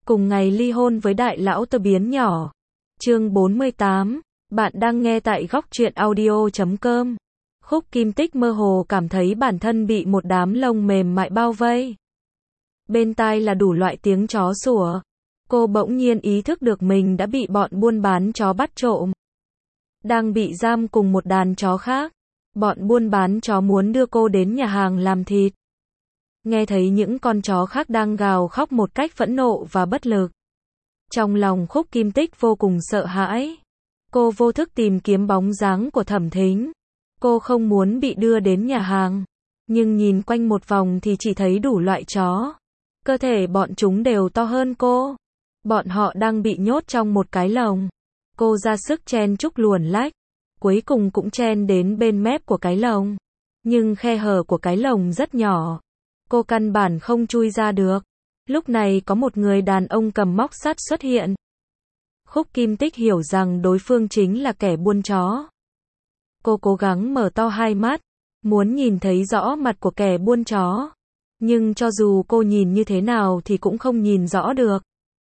cùng ngày ly hôn với đại lão tơ biến nhỏ. Chương 48, bạn đang nghe tại góc truyện audio.com. Khúc Kim Tích mơ hồ cảm thấy bản thân bị một đám lông mềm mại bao vây. Bên tai là đủ loại tiếng chó sủa. Cô bỗng nhiên ý thức được mình đã bị bọn buôn bán chó bắt trộm. Đang bị giam cùng một đàn chó khác. Bọn buôn bán chó muốn đưa cô đến nhà hàng làm thịt. Nghe thấy những con chó khác đang gào khóc một cách phẫn nộ và bất lực. Trong lòng Khúc Kim Tích vô cùng sợ hãi. Cô vô thức tìm kiếm bóng dáng của Thẩm Thính. Cô không muốn bị đưa đến nhà hàng. Nhưng nhìn quanh một vòng thì chỉ thấy đủ loại chó. Cơ thể bọn chúng đều to hơn cô. Bọn họ đang bị nhốt trong một cái lồng. Cô ra sức chen chúc luồn lách. Cuối cùng cũng chen đến bên mép của cái lồng. Nhưng khe hở của cái lồng rất nhỏ. Cô căn bản không chui ra được. Lúc này có một người đàn ông cầm móc sắt xuất hiện. Khúc Kim Tích hiểu rằng đối phương chính là kẻ buôn chó. Cô cố gắng mở to hai mắt, muốn nhìn thấy rõ mặt của kẻ buôn chó. Nhưng cho dù cô nhìn như thế nào thì cũng không nhìn rõ được.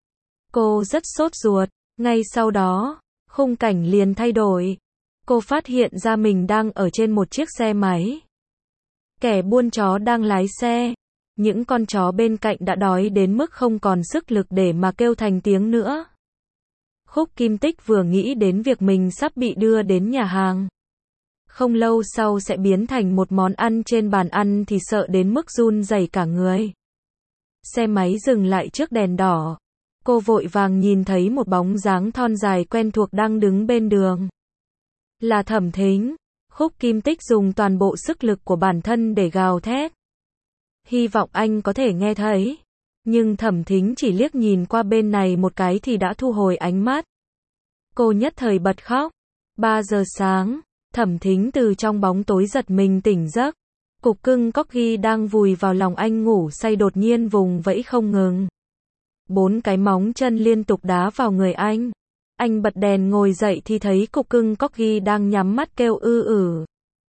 Cô rất sốt ruột. Ngay sau đó, khung cảnh liền thay đổi. Cô phát hiện ra mình đang ở trên một chiếc xe máy. Kẻ buôn chó đang lái xe. Những con chó bên cạnh đã đói đến mức không còn sức lực để mà kêu thành tiếng nữa. Khúc Kim Tích vừa nghĩ đến việc mình sắp bị đưa đến nhà hàng. Không lâu sau sẽ biến thành một món ăn trên bàn ăn thì sợ đến mức run rẩy cả người. Xe máy dừng lại trước đèn đỏ. Cô vội vàng nhìn thấy một bóng dáng thon dài quen thuộc đang đứng bên đường. Là Thẩm Thính. Khúc Kim Tích dùng toàn bộ sức lực của bản thân để gào thét. Hy vọng anh có thể nghe thấy. Nhưng Thẩm Thính chỉ liếc nhìn qua bên này một cái thì đã thu hồi ánh mắt. Cô nhất thời bật khóc. 3 giờ sáng, Thẩm Thính từ trong bóng tối giật mình tỉnh giấc. Cục cưng Corgi đang vùi vào lòng anh ngủ say đột nhiên vùng vẫy không ngừng. 4 cái móng chân liên tục đá vào người anh. Anh bật đèn ngồi dậy thì thấy cục cưng Corgi đang nhắm mắt kêu ư ử.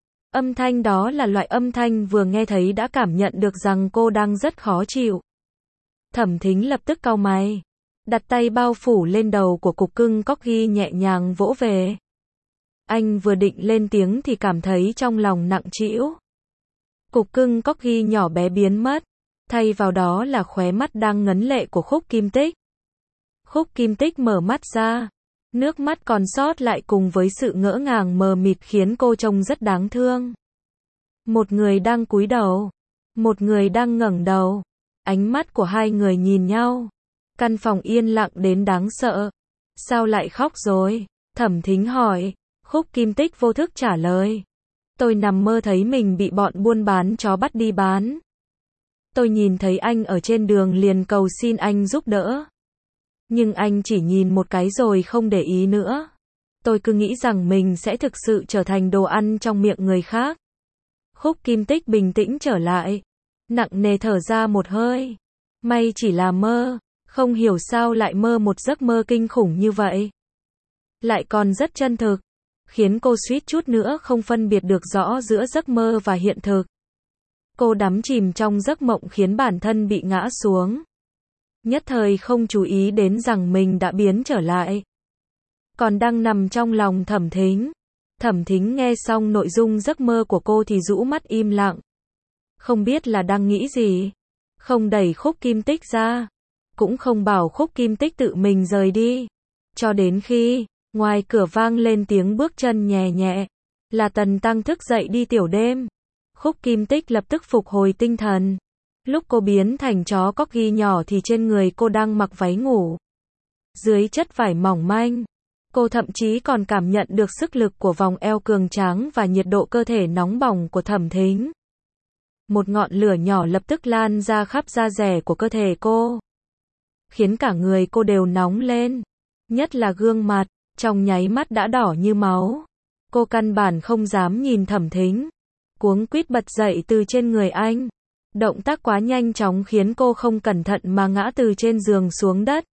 Âm thanh đó là loại âm thanh vừa nghe thấy đã cảm nhận được rằng cô đang rất khó chịu. Thẩm Thính lập tức cau mày, đặt tay bao phủ lên đầu của cục cưng Corgi nhẹ nhàng vỗ về. Anh vừa định lên tiếng thì cảm thấy trong lòng nặng trĩu. Cục cưng Corgi nhỏ bé biến mất, thay vào đó là khóe mắt đang ngấn lệ của Khúc Kim Tích. Khúc Kim Tích mở mắt ra, nước mắt còn sót lại cùng với sự ngỡ ngàng mờ mịt khiến cô trông rất đáng thương. Một người đang cúi đầu, một người đang ngẩng đầu. Ánh mắt của hai người nhìn nhau. Căn phòng yên lặng đến đáng sợ. Sao lại khóc rồi? Thẩm Thính hỏi. Khúc Kim Tích vô thức trả lời. Tôi nằm mơ thấy mình bị bọn buôn bán chó bắt đi bán. Tôi nhìn thấy anh ở trên đường liền cầu xin anh giúp đỡ. Nhưng anh chỉ nhìn một cái rồi không để ý nữa. Tôi cứ nghĩ rằng mình sẽ thực sự trở thành đồ ăn trong miệng người khác. Khúc Kim Tích bình tĩnh trở lại. Nặng nề thở ra một hơi. May chỉ là mơ. Không hiểu sao lại mơ một giấc mơ kinh khủng như vậy. Lại còn rất chân thực. Khiến cô suýt chút nữa không phân biệt được rõ giữa giấc mơ và hiện thực. Cô đắm chìm trong giấc mộng khiến bản thân bị ngã xuống. Nhất thời không chú ý đến rằng mình đã biến trở lại. Còn đang nằm trong lòng Thẩm Thính. Thẩm Thính nghe xong nội dung giấc mơ của cô thì rũ mắt im lặng. Không biết là đang nghĩ gì. Không đẩy Khúc Kim Tích ra. Cũng không bảo Khúc Kim Tích tự mình rời đi. Cho đến khi, ngoài cửa vang lên tiếng bước chân nhẹ nhẹ. Là Tần Tăng thức dậy đi tiểu đêm. Khúc Kim Tích lập tức phục hồi tinh thần. Lúc cô biến thành chó Corgi nhỏ thì trên người cô đang mặc váy ngủ. Dưới chất vải mỏng manh. Cô thậm chí còn cảm nhận được sức lực của vòng eo cường tráng và nhiệt độ cơ thể nóng bỏng của Thẩm Thính. Một ngọn lửa nhỏ lập tức lan ra khắp da dẻ của cơ thể cô. Khiến cả người cô đều nóng lên. Nhất là gương mặt, trong nháy mắt đã đỏ như máu. Cô căn bản không dám nhìn Thẩm Thính. Cuống quýt bật dậy từ trên người anh. Động tác quá nhanh chóng khiến cô không cẩn thận mà ngã từ trên giường xuống đất.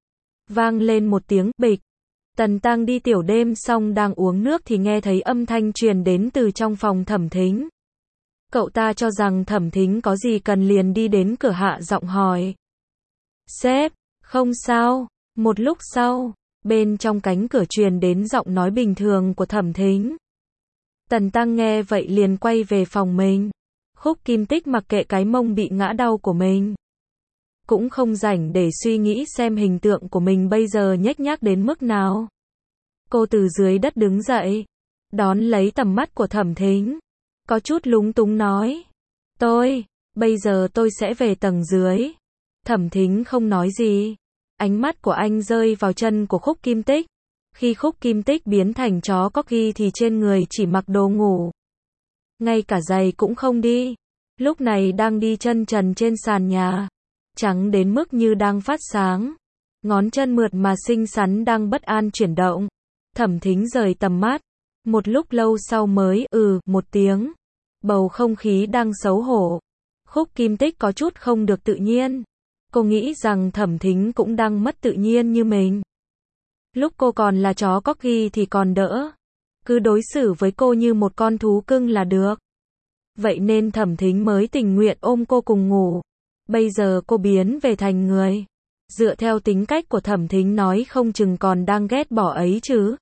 Vang lên một tiếng bịch. Tần Tăng đi tiểu đêm xong đang uống nước thì nghe thấy âm thanh truyền đến từ trong phòng Thẩm Thính. Cậu ta cho rằng Thẩm Thính có gì cần liền đi đến cửa hạ giọng hỏi. Sếp, Không sao. Một lúc sau, bên trong cánh cửa truyền đến giọng nói bình thường của Thẩm Thính. Tần Tăng nghe vậy liền quay về phòng mình. Khúc Kim Tích mặc kệ cái mông bị ngã đau của mình. Cũng không rảnh để suy nghĩ xem hình tượng của mình bây giờ nhếch nhác đến mức nào. Cô từ dưới đất đứng dậy, đón lấy tầm mắt của Thẩm Thính. Có chút lúng túng nói. Bây giờ tôi sẽ về tầng dưới. Thẩm Thính không nói gì. Ánh mắt của anh rơi vào chân của Khúc Kim Tích. Khi Khúc Kim Tích biến thành chó corgi thì trên người chỉ mặc đồ ngủ. Ngay cả giày cũng không đi. Lúc này đang đi chân trần trên sàn nhà. Trắng đến mức như đang phát sáng. Ngón chân mượt mà xinh xắn đang bất an chuyển động. Thẩm Thính rời tầm mắt. Một lúc lâu sau mới một tiếng. Bầu không khí đang xấu hổ. Khúc Kim Tích có chút không được tự nhiên. Cô nghĩ rằng Thẩm Thính cũng đang mất tự nhiên như mình. Lúc cô còn là chó corgi thì còn đỡ. Cứ đối xử với cô như một con thú cưng là được. Vậy nên Thẩm Thính mới tình nguyện ôm cô cùng ngủ. Bây giờ cô biến về thành người. Dựa theo tính cách của Thẩm Thính nói không chừng còn đang ghét bỏ ấy chứ.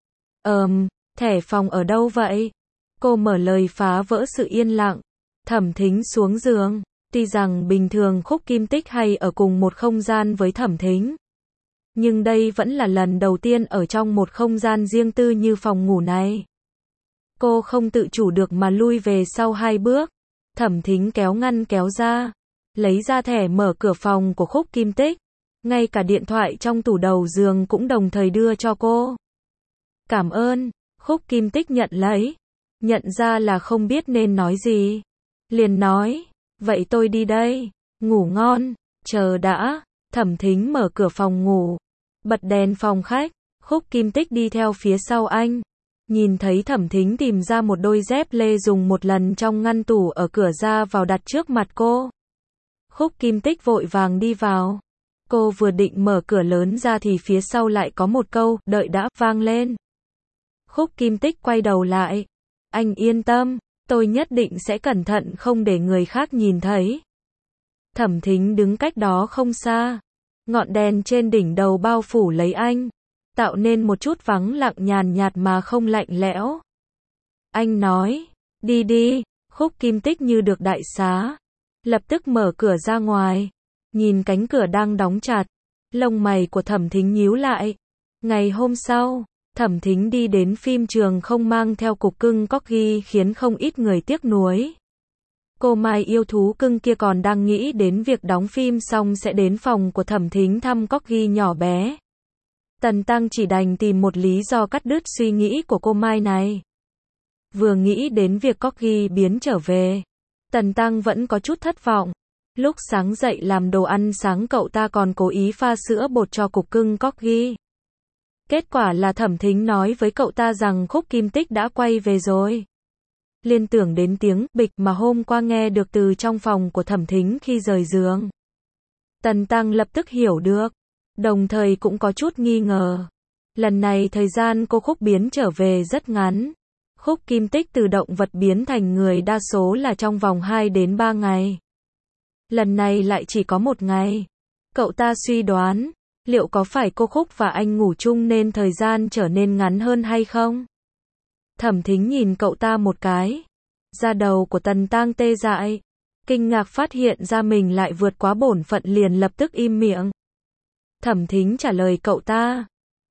Thẻ phòng ở đâu vậy? Cô mở lời phá vỡ sự yên lặng. Thẩm Thính xuống giường. Tuy rằng bình thường Khúc Kim Tích hay ở cùng một không gian với Thẩm Thính. Nhưng đây vẫn là lần đầu tiên ở trong một không gian riêng tư như phòng ngủ này. Cô không tự chủ được mà lui về sau 2 bước. Thẩm Thính kéo ngăn kéo ra. Lấy ra thẻ mở cửa phòng của Khúc Kim Tích. Ngay cả điện thoại trong tủ đầu giường cũng đồng thời đưa cho cô. Cảm ơn. Khúc Kim Tích nhận lấy. Nhận ra là không biết nên nói gì. Liền nói. Vậy tôi đi đây. Ngủ ngon. Chờ đã. Thẩm Thính mở cửa phòng ngủ. Bật đèn phòng khách. Khúc Kim Tích đi theo phía sau anh. Nhìn thấy Thẩm Thính tìm ra một đôi dép lê dùng một lần trong ngăn tủ ở cửa ra vào đặt trước mặt cô. Khúc Kim Tích vội vàng đi vào. Cô vừa định mở cửa lớn ra thì phía sau lại có một câu, đợi đã, vang lên. Khúc Kim Tích quay đầu lại. Anh yên tâm, tôi nhất định sẽ cẩn thận không để người khác nhìn thấy. Thẩm Thính đứng cách đó không xa. Ngọn đèn trên đỉnh đầu bao phủ lấy anh. Tạo nên một chút vắng lặng nhàn nhạt mà không lạnh lẽo. Anh nói, đi đi. Khúc Kim Tích như được đại xá. Lập tức mở cửa ra ngoài. Nhìn cánh cửa đang đóng chặt. Lông mày của Thẩm Thính nhíu lại. Ngày hôm sau, Thẩm Thính đi đến phim trường không mang theo cục cưng corgi khiến không ít người tiếc nuối. Cô Mai yêu thú cưng kia còn đang nghĩ đến việc đóng phim xong sẽ đến phòng của Thẩm Thính thăm corgi nhỏ bé. Tần Tăng chỉ đành tìm một lý do cắt đứt suy nghĩ của cô Mai này. Vừa nghĩ đến việc corgi biến trở về, Tần Tăng vẫn có chút thất vọng. Lúc sáng dậy làm đồ ăn sáng cậu ta còn cố ý pha sữa bột cho cục cưng corgi. Kết quả là Thẩm Thính nói với cậu ta rằng Khúc Kim Tích đã quay về rồi. Liên tưởng đến tiếng bịch mà hôm qua nghe được từ trong phòng của Thẩm Thính khi rời giường. Tần Tăng lập tức hiểu được, đồng thời cũng có chút nghi ngờ. Lần này thời gian cô Khúc biến trở về rất ngắn. Khúc Kim Tích từ động vật biến thành người đa số là trong vòng 2 đến 3 ngày. Lần này lại chỉ có 1 ngày. Cậu ta suy đoán, liệu có phải cô Khúc và anh ngủ chung nên thời gian trở nên ngắn hơn hay không? Thẩm Thính nhìn cậu ta một cái. Da đầu của Tần Tăng tê dại. Kinh ngạc phát hiện ra mình lại vượt quá bổn phận liền lập tức im miệng. Thẩm Thính trả lời cậu ta.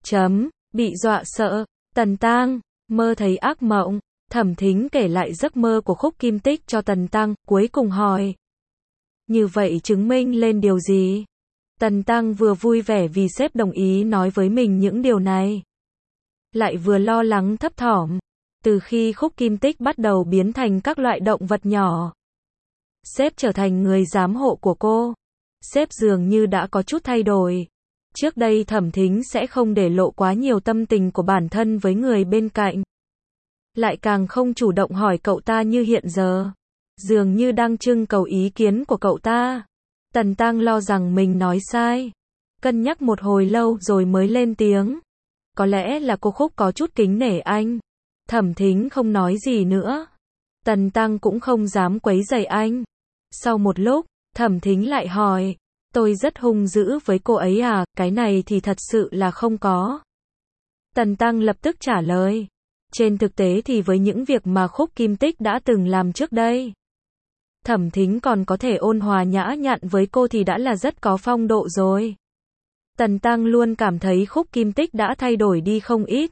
Bị dọa sợ. Tần Tăng, mơ thấy ác mộng. Thẩm Thính kể lại giấc mơ của Khúc Kim Tích cho Tần Tăng, cuối cùng hỏi. Như vậy chứng minh lên điều gì? Tần Tăng vừa vui vẻ vì sếp đồng ý nói với mình những điều này. Lại vừa lo lắng thấp thỏm. Từ khi Khúc Kim Tích bắt đầu biến thành các loại động vật nhỏ, sếp trở thành người giám hộ của cô. Sếp dường như đã có chút thay đổi. Trước đây Thẩm Thính sẽ không để lộ quá nhiều tâm tình của bản thân với người bên cạnh. Lại càng không chủ động hỏi cậu ta như hiện giờ. Dường như đang trưng cầu ý kiến của cậu ta. Tần Tăng lo rằng mình nói sai. Cân nhắc một hồi lâu rồi mới lên tiếng. Có lẽ là cô Khúc có chút kính nể anh. Thẩm Thính không nói gì nữa. Tần Tăng cũng không dám quấy rầy anh. Sau một lúc, Thẩm Thính lại hỏi. Tôi rất hung dữ với cô ấy à, cái này thì thật sự là không có. Tần Tăng lập tức trả lời. Trên thực tế thì với những việc mà Khúc Kim Tích đã từng làm trước đây, Thẩm Thính còn có thể ôn hòa nhã nhặn với cô thì đã là rất có phong độ rồi. Tần Tăng luôn cảm thấy Khúc Kim Tích đã thay đổi đi không ít.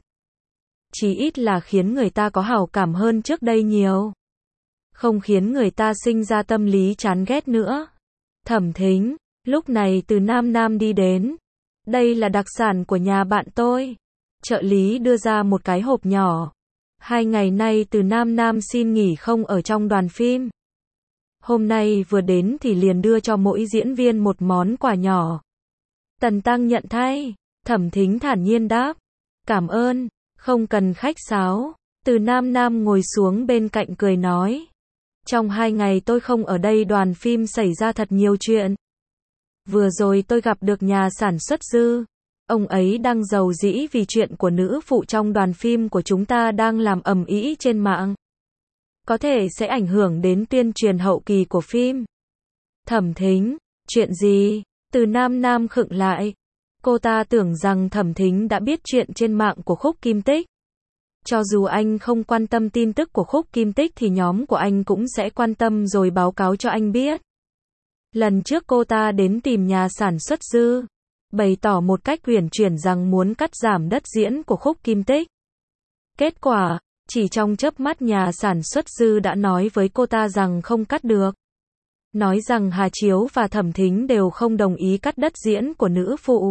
Chí ít là khiến người ta có hảo cảm hơn trước đây nhiều. Không khiến người ta sinh ra tâm lý chán ghét nữa. Thẩm Thính, lúc này từ Nam Nam đi đến. Đây là đặc sản của nhà bạn tôi. Trợ lý đưa ra một cái hộp nhỏ. 2 ngày nay từ Nam Nam xin nghỉ không ở trong đoàn phim. Hôm nay vừa đến thì liền đưa cho mỗi diễn viên một món quà nhỏ. Tần Tăng nhận thay. Thẩm Thính thản nhiên đáp. Cảm ơn, không cần khách sáo. Từ Nam Nam ngồi xuống bên cạnh cười nói. Trong 2 ngày tôi không ở đây đoàn phim xảy ra thật nhiều chuyện. Vừa rồi tôi gặp được nhà sản xuất Dư. Ông ấy đang giàu dĩ vì chuyện của nữ phụ trong đoàn phim của chúng ta đang làm ầm ĩ trên mạng. Có thể sẽ ảnh hưởng đến tuyên truyền hậu kỳ của phim. Thẩm Thính, chuyện gì? Từ Nam Nam khựng lại. Cô ta tưởng rằng Thẩm Thính đã biết chuyện trên mạng của Khúc Kim Tích. Cho dù anh không quan tâm tin tức của Khúc Kim Tích thì nhóm của anh cũng sẽ quan tâm rồi báo cáo cho anh biết. Lần trước cô ta đến tìm nhà sản xuất Dư, bày tỏ một cách uyển chuyển rằng muốn cắt giảm đất diễn của Khúc Kim Tích. Kết quả, chỉ trong chớp mắt nhà sản xuất Dư đã nói với cô ta rằng không cắt được. Nói rằng Hà Chiếu và Thẩm Thính đều không đồng ý cắt đất diễn của nữ phụ.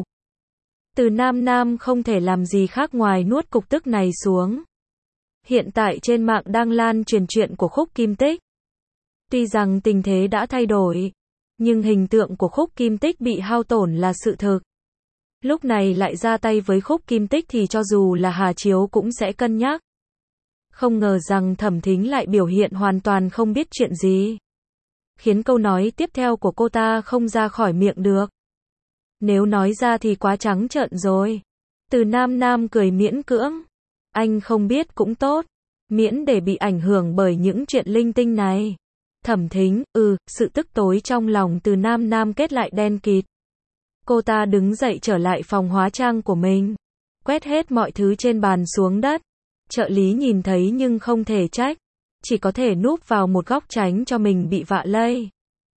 Từ Nam Nam không thể làm gì khác ngoài nuốt cục tức này xuống. Hiện tại trên mạng đang lan truyền chuyện của Khúc Kim Tích. Tuy rằng tình thế đã thay đổi, nhưng hình tượng của Khúc Kim Tích bị hao tổn là sự thực. Lúc này lại ra tay với Khúc Kim Tích thì cho dù là Hà Chiếu cũng sẽ cân nhắc. Không ngờ rằng Thẩm Thính lại biểu hiện hoàn toàn không biết chuyện gì. Khiến câu nói tiếp theo của cô ta không ra khỏi miệng được. Nếu nói ra thì quá trắng trợn rồi. Từ Nam Nam cười miễn cưỡng. Anh không biết cũng tốt. Miễn để bị ảnh hưởng bởi những chuyện linh tinh này. Thẩm Thính, sự tức tối trong lòng từ Nam Nam kết lại đen kịt. Cô ta đứng dậy trở lại phòng hóa trang của mình. Quét hết mọi thứ trên bàn xuống đất. Trợ lý nhìn thấy nhưng không thể trách. Chỉ có thể núp vào một góc tránh cho mình bị vạ lây.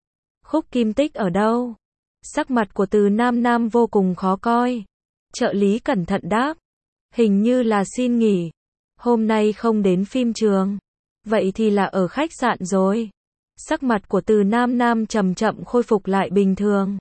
Khúc Kim Tích ở đâu? Sắc mặt của từ Nam Nam vô cùng khó coi. Trợ lý cẩn thận đáp. Hình như là xin nghỉ. Hôm nay không đến phim trường. Vậy thì là ở khách sạn rồi. Sắc mặt của từ Nam Nam chậm chậm khôi phục lại bình thường.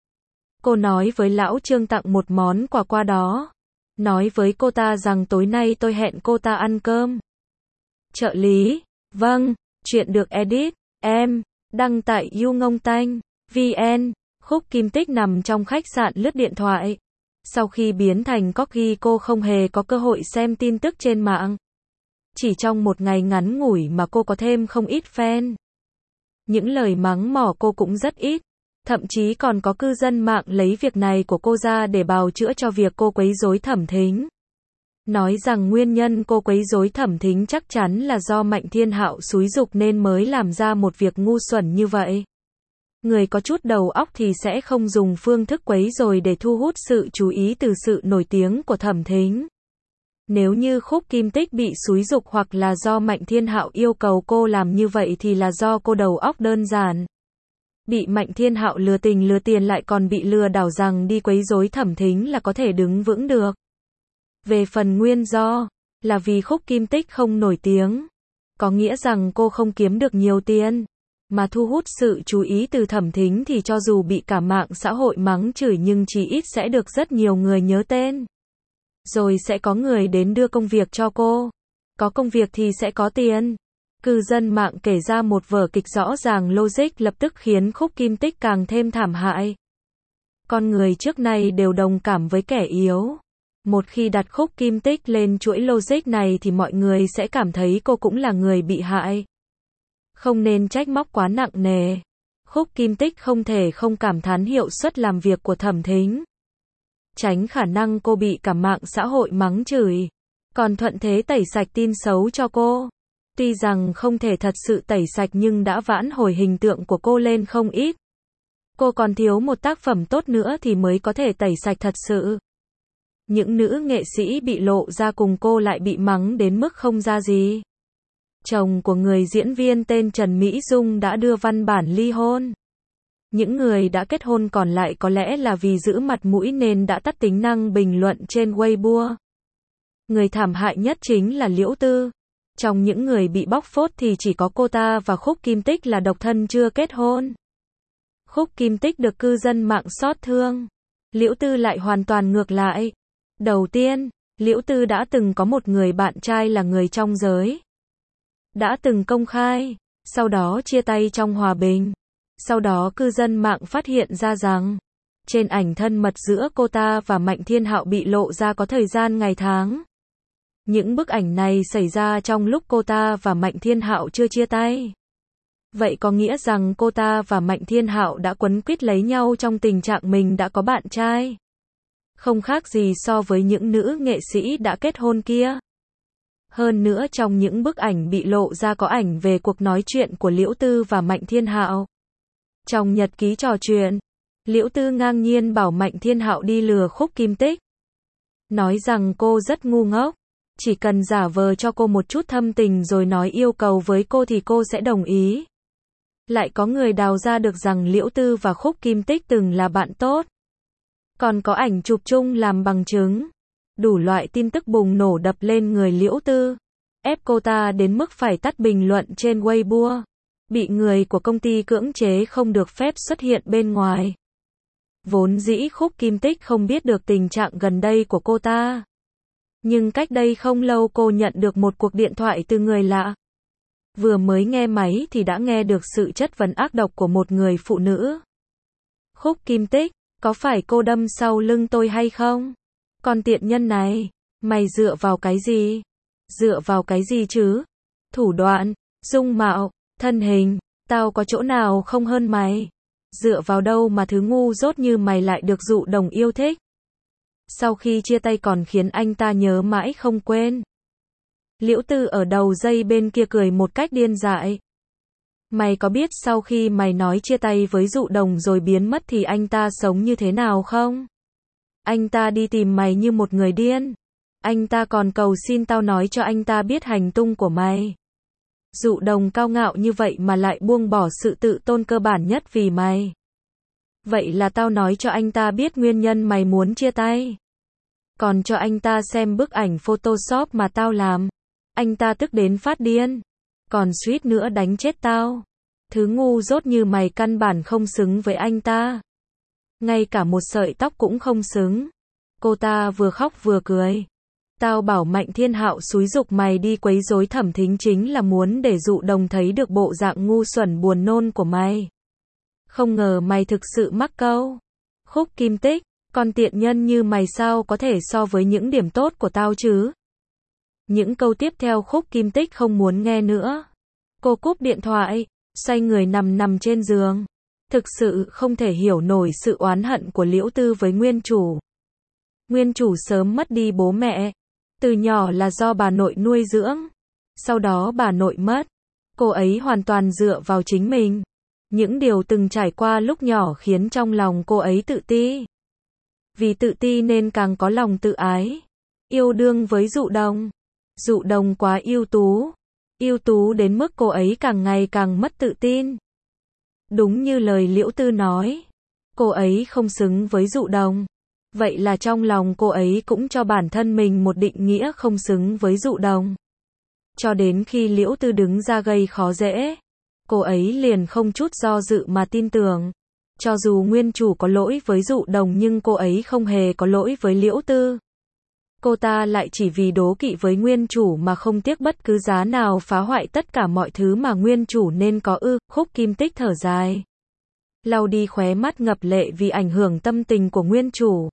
Cô nói với lão Trương tặng một món quà qua đó. Nói với cô ta rằng tối nay tôi hẹn cô ta ăn cơm. Trợ lý, vâng, chuyện được edit, em, đăng tại YouNgongTanh.vn. Khúc Kim Tích nằm trong khách sạn lướt điện thoại. Sau khi biến thành corgi cô không hề có cơ hội xem tin tức trên mạng. Chỉ trong một ngày ngắn ngủi mà cô có thêm không ít fan. Những lời mắng mỏ cô cũng rất ít. Thậm chí còn có cư dân mạng lấy việc này của cô ra để bào chữa cho việc cô quấy rối Thẩm Thính. Nói rằng nguyên nhân cô quấy rối Thẩm Thính chắc chắn là do Mạnh Thiên Hạo xúi giục nên mới làm ra một việc ngu xuẩn như vậy. Người có chút đầu óc thì sẽ không dùng phương thức quấy rối để thu hút sự chú ý từ sự nổi tiếng của Thẩm Thính. Nếu như Khúc Kim Tích bị xúi giục hoặc là do Mạnh Thiên Hạo yêu cầu cô làm như vậy thì là do cô đầu óc đơn giản. Bị Mạnh Thiên Hạo lừa tình lừa tiền lại còn bị lừa đảo rằng đi quấy rối Thẩm Thính là có thể đứng vững được. Về phần nguyên do, là vì Khúc Kim Tích không nổi tiếng. Có nghĩa rằng cô không kiếm được nhiều tiền. Mà thu hút sự chú ý từ Thẩm Thính thì cho dù bị cả mạng xã hội mắng chửi nhưng chỉ ít sẽ được rất nhiều người nhớ tên. Rồi sẽ có người đến đưa công việc cho cô. Có công việc thì sẽ có tiền. Cư dân mạng kể ra một vở kịch rõ ràng logic lập tức khiến Khúc Kim Tích càng thêm thảm hại. Con người trước nay đều đồng cảm với kẻ yếu. Một khi đặt Khúc Kim Tích lên chuỗi logic này thì mọi người sẽ cảm thấy cô cũng là người bị hại. Không nên trách móc quá nặng nề. Khúc Kim Tích không thể không cảm thán hiệu suất làm việc của Thẩm Thính. Tránh khả năng cô bị cả mạng xã hội mắng chửi. Còn thuận thế tẩy sạch tin xấu cho cô. Tuy rằng không thể thật sự tẩy sạch nhưng đã vãn hồi hình tượng của cô lên không ít. Cô còn thiếu một tác phẩm tốt nữa thì mới có thể tẩy sạch thật sự. Những nữ nghệ sĩ bị lộ ra cùng cô lại bị mắng đến mức không ra gì. Chồng của người diễn viên tên Trần Mỹ Dung đã đưa văn bản ly hôn. Những người đã kết hôn còn lại có lẽ là vì giữ mặt mũi nên đã tắt tính năng bình luận trên Weibo. Người thảm hại nhất chính là Liễu Tư. Trong những người bị bóc phốt thì chỉ có cô ta và Khúc Kim Tích là độc thân chưa kết hôn. Khúc Kim Tích được cư dân mạng xót thương. Liễu Tư lại hoàn toàn ngược lại. Đầu tiên, Liễu Tư đã từng có một người bạn trai là người trong giới. Đã từng công khai, sau đó chia tay trong hòa bình. Sau đó cư dân mạng phát hiện ra rằng, trên ảnh thân mật giữa cô ta và Mạnh Thiên Hạo bị lộ ra có thời gian ngày tháng. Những bức ảnh này xảy ra trong lúc cô ta và Mạnh Thiên Hạo chưa chia tay. Vậy có nghĩa rằng cô ta và Mạnh Thiên Hạo đã quấn quýt lấy nhau trong tình trạng mình đã có bạn trai. Không khác gì so với những nữ nghệ sĩ đã kết hôn kia. Hơn nữa trong những bức ảnh bị lộ ra có ảnh về cuộc nói chuyện của Liễu Tư và Mạnh Thiên Hạo. Trong nhật ký trò chuyện, Liễu Tư ngang nhiên bảo Mạnh Thiên Hạo đi lừa Khúc Kim Tích. Nói rằng cô rất ngu ngốc, chỉ cần giả vờ cho cô một chút thâm tình rồi nói yêu cầu với cô thì cô sẽ đồng ý. Lại có người đào ra được rằng Liễu Tư và Khúc Kim Tích từng là bạn tốt. Còn có ảnh chụp chung làm bằng chứng. Đủ loại tin tức bùng nổ đập lên người Liễu Tư, ép cô ta đến mức phải tắt bình luận trên Weibo. Bị người của công ty cưỡng chế không được phép xuất hiện bên ngoài. Vốn dĩ Khúc Kim Tích không biết được tình trạng gần đây của cô ta. Nhưng cách đây không lâu cô nhận được một cuộc điện thoại từ người lạ. Vừa mới nghe máy thì đã nghe được sự chất vấn ác độc của một người phụ nữ. Khúc Kim Tích, có phải cô đâm sau lưng tôi hay không? Con tiện nhân này, mày dựa vào cái gì? Dựa vào cái gì chứ? Thủ đoạn, dung mạo, thân hình, tao có chỗ nào không hơn mày? Dựa vào đâu mà thứ ngu dốt như mày lại được Dụ Đồng yêu thích? Sau khi chia tay còn khiến anh ta nhớ mãi không quên. Liễu Tư ở đầu dây bên kia cười một cách điên dại. Mày có biết sau khi mày nói chia tay với Dụ Đồng rồi biến mất thì anh ta sống như thế nào không? Anh ta đi tìm mày như một người điên. Anh ta còn cầu xin tao nói cho anh ta biết hành tung của mày. Dụ Đồng cao ngạo như vậy mà lại buông bỏ sự tự tôn cơ bản nhất vì mày. Vậy là tao nói cho anh ta biết nguyên nhân mày muốn chia tay. Còn cho anh ta xem bức ảnh Photoshop mà tao làm. Anh ta tức đến phát điên. Còn suýt nữa đánh chết tao. Thứ ngu dốt như mày căn bản không xứng với anh ta. Ngay cả một sợi tóc cũng không xứng. Cô ta vừa khóc vừa cười. Tao bảo Mạnh Thiên Hạo xúi giục mày đi quấy rối Thẩm Thính chính là muốn để Dụ Đồng thấy được bộ dạng ngu xuẩn buồn nôn của mày. Không ngờ mày thực sự mắc câu. Khúc Kim Tích, con tiện nhân như mày sao có thể so với những điểm tốt của tao chứ? Những câu tiếp theo Khúc Kim Tích không muốn nghe nữa. Cô cúp điện thoại, xoay người nằm trên giường. Thực sự không thể hiểu nổi sự oán hận của Liễu Tư với nguyên chủ. Nguyên chủ sớm mất đi bố mẹ. Từ nhỏ là do bà nội nuôi dưỡng. Sau đó bà nội mất. Cô ấy hoàn toàn dựa vào chính mình. Những điều từng trải qua lúc nhỏ khiến trong lòng cô ấy tự ti. Vì tự ti nên càng có lòng tự ái. Yêu đương với Dụ Đồng. Dụ Đồng quá ưu tú. Ưu tú đến mức cô ấy càng ngày càng mất tự tin. Đúng như lời Liễu Tư nói. Cô ấy không xứng với Dụ Đồng. Vậy là trong lòng cô ấy cũng cho bản thân mình một định nghĩa không xứng với Dụ Đồng. Cho đến khi Liễu Tư đứng ra gây khó dễ, cô ấy liền không chút do dự mà tin tưởng. Cho dù nguyên chủ có lỗi với Dụ Đồng nhưng cô ấy không hề có lỗi với Liễu Tư. Cô ta lại chỉ vì đố kỵ với nguyên chủ mà không tiếc bất cứ giá nào phá hoại tất cả mọi thứ mà nguyên chủ nên có ư. Khúc Kim Tích thở dài. Lau đi khóe mắt ngập lệ vì ảnh hưởng tâm tình của nguyên chủ.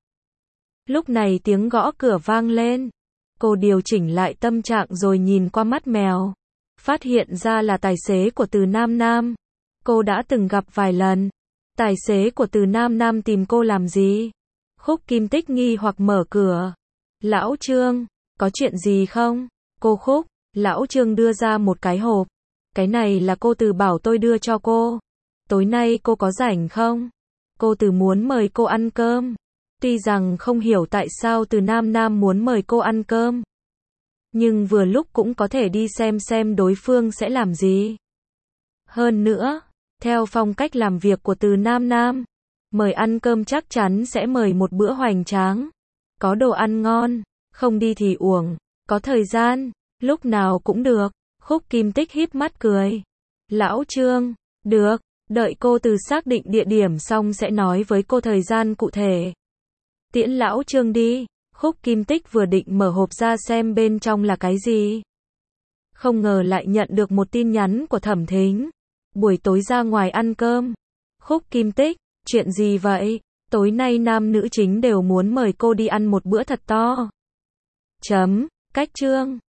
Lúc này tiếng gõ cửa vang lên. Cô điều chỉnh lại tâm trạng rồi nhìn qua mắt mèo. Phát hiện ra là tài xế của Từ Nam Nam. Cô đã từng gặp vài lần. Tài xế của Từ Nam Nam tìm cô làm gì? Khúc Kim Tích nghi hoặc mở cửa. Lão Trương, có chuyện gì không? Cô Khúc, Lão Trương đưa ra một cái hộp. Cái này là cô Từ bảo tôi đưa cho cô. Tối nay cô có rảnh không? cô Từ muốn mời cô ăn cơm. Tuy rằng không hiểu tại sao Từ Nam Nam muốn mời cô ăn cơm, nhưng vừa lúc cũng có thể đi xem đối phương sẽ làm gì. Hơn nữa, theo phong cách làm việc của Từ Nam Nam, mời ăn cơm chắc chắn sẽ mời một bữa hoành tráng. Có đồ ăn ngon, không đi thì uổng, có thời gian, lúc nào cũng được. Khúc Kim Tích híp mắt cười. Lão Trương, được, đợi cô Từ xác định địa điểm xong sẽ nói với cô thời gian cụ thể. Tiễn Lão Trương đi. Khúc Kim Tích vừa định mở hộp ra xem bên trong là cái gì, không ngờ lại nhận được một tin nhắn của Thẩm Thính. Buổi tối ra ngoài ăn cơm. Khúc Kim Tích, chuyện gì vậy? Tối nay nam nữ chính đều muốn mời cô đi ăn một bữa thật to. Cách chương